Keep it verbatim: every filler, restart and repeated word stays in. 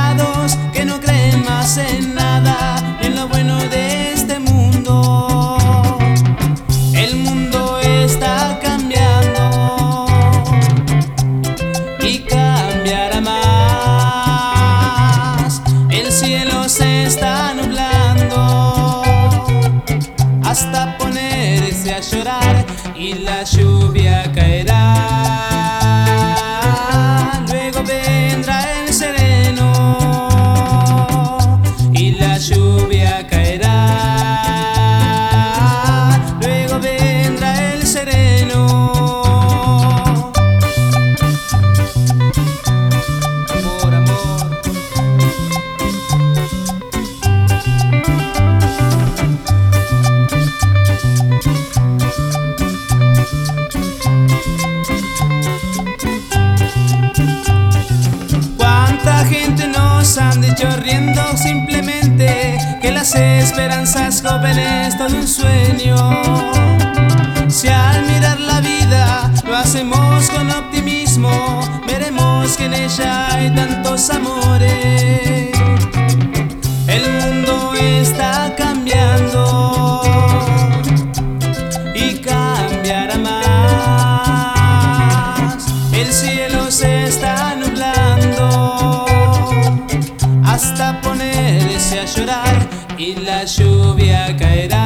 desesperados que no creen más en nada, en lo bueno de este mundo. El mundo está cambiando y cambiará más. El cielo se está nublando hasta ponerse a llorar y la lluvia caerá. Luego vendrá el sereno y la lluvia caerá. Luego vendrá el sereno. Amor, amor. Cuánta gente nos han dicho riendo simplemente que las esperanzas jóvenes todo un sueño. Si al mirar la vida lo hacemos con optimismo, veremos que en ella hay tantos amores. El mundo está cambiando y cambiará más. El cielo se está nublando hasta ponerse a llorar y la lluvia caerá.